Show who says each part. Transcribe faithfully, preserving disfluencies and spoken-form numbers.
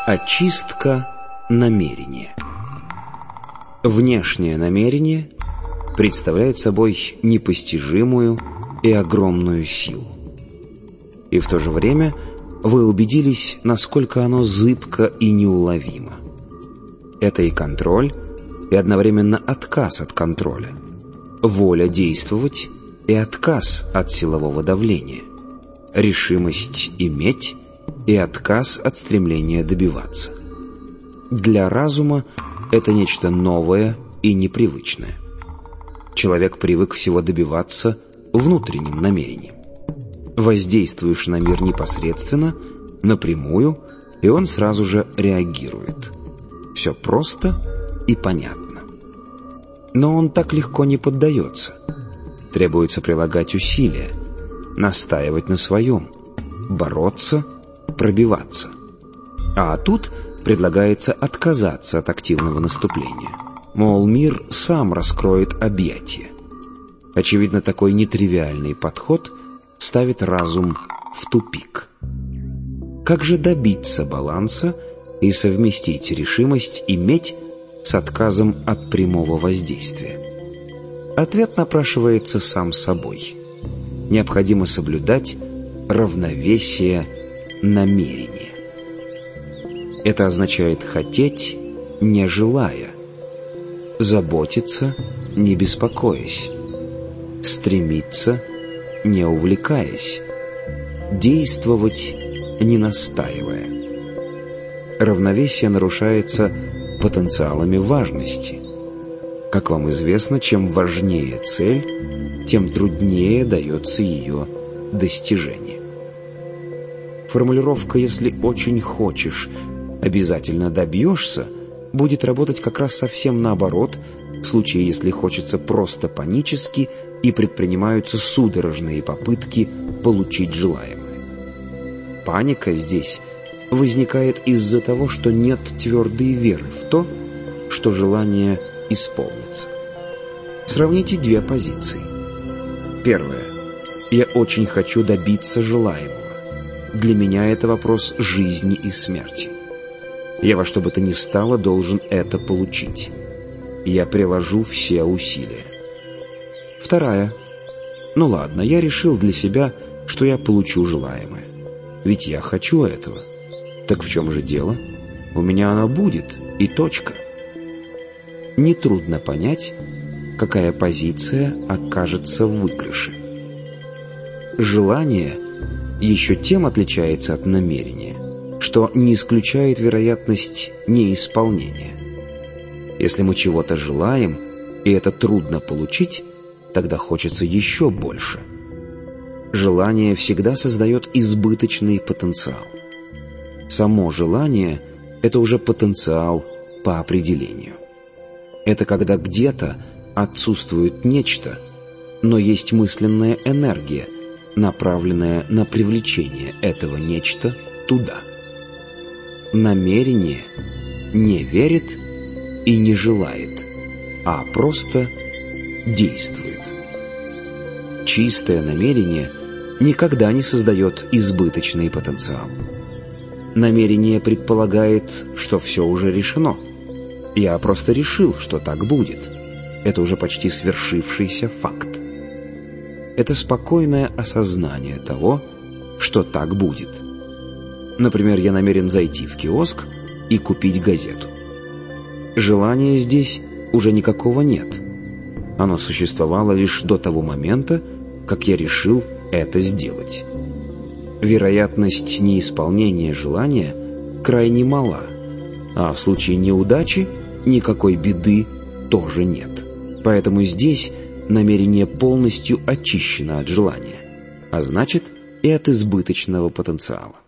Speaker 1: Очистка намерения. Внешнее намерение представляет собой непостижимую и огромную силу. И в то же время вы убедились, насколько оно зыбко и неуловимо. Это и контроль, и одновременно отказ от контроля, воля действовать и отказ от силового давления, решимость иметь и отказ от стремления добиваться. Для разума это нечто новое и непривычное. Человек привык всего добиваться внутренним намерением. Воздействуешь на мир непосредственно, напрямую, и он сразу же реагирует. Все просто и понятно. Но он так легко не поддается. Требуется прилагать усилия, настаивать на своем, бороться, пробиваться. А тут предлагается отказаться от активного наступления. Мол, мир сам раскроет объятия. Очевидно, такой нетривиальный подход ставит разум в тупик. Как же добиться баланса и совместить решимость иметь с отказом от прямого воздействия? Ответ напрашивается сам собой. Необходимо соблюдать равновесие намерения. Это означает хотеть, не желая, заботиться, не беспокоясь, стремиться, не увлекаясь, действовать, не настаивая. Равновесие нарушается потенциалами важности. Как вам известно, чем важнее цель, тем труднее дается ее достижение. Формулировка «если очень хочешь, обязательно добьешься» будет работать как раз совсем наоборот, в случае, если хочется просто панически и предпринимаются судорожные попытки получить желаемое. Паника здесь возникает из-за того, что нет твердой веры в то, что желание исполнится. Сравните две позиции. Первая. Я очень хочу добиться желаемого. Для меня это вопрос жизни и смерти. Я во что бы то ни стало должен это получить. Я приложу все усилия. Вторая. Ну ладно, я решил для себя, что я получу желаемое. Ведь я хочу этого. Так в чем же дело? У меня оно будет, и точка. Нетрудно понять, какая позиция окажется в выигрыше. Желание еще тем отличается от намерения, что не исключает вероятность неисполнения. Если мы чего-то желаем, и это трудно получить, тогда хочется еще больше. Желание всегда создает избыточный потенциал. Само желание – это уже потенциал по определению. Это когда где-то отсутствует нечто, но есть мысленная энергия, направленная на привлечение этого нечто туда. Намерение не верит и не желает, а просто действует. Чистое намерение никогда не создает избыточный потенциал. Намерение предполагает, что все уже решено. Я просто решил, что так будет. Это уже почти свершившийся факт. Это спокойное осознание того, что так будет. Например, я намерен зайти в киоск и купить газету. Желания здесь уже никакого нет. Оно существовало лишь до того момента, как я решил это сделать. Вероятность неисполнения желания крайне мала, а в случае неудачи никакой беды тоже нет. Поэтому здесь намерение полностью очищено от желания, а значит и от избыточного потенциала.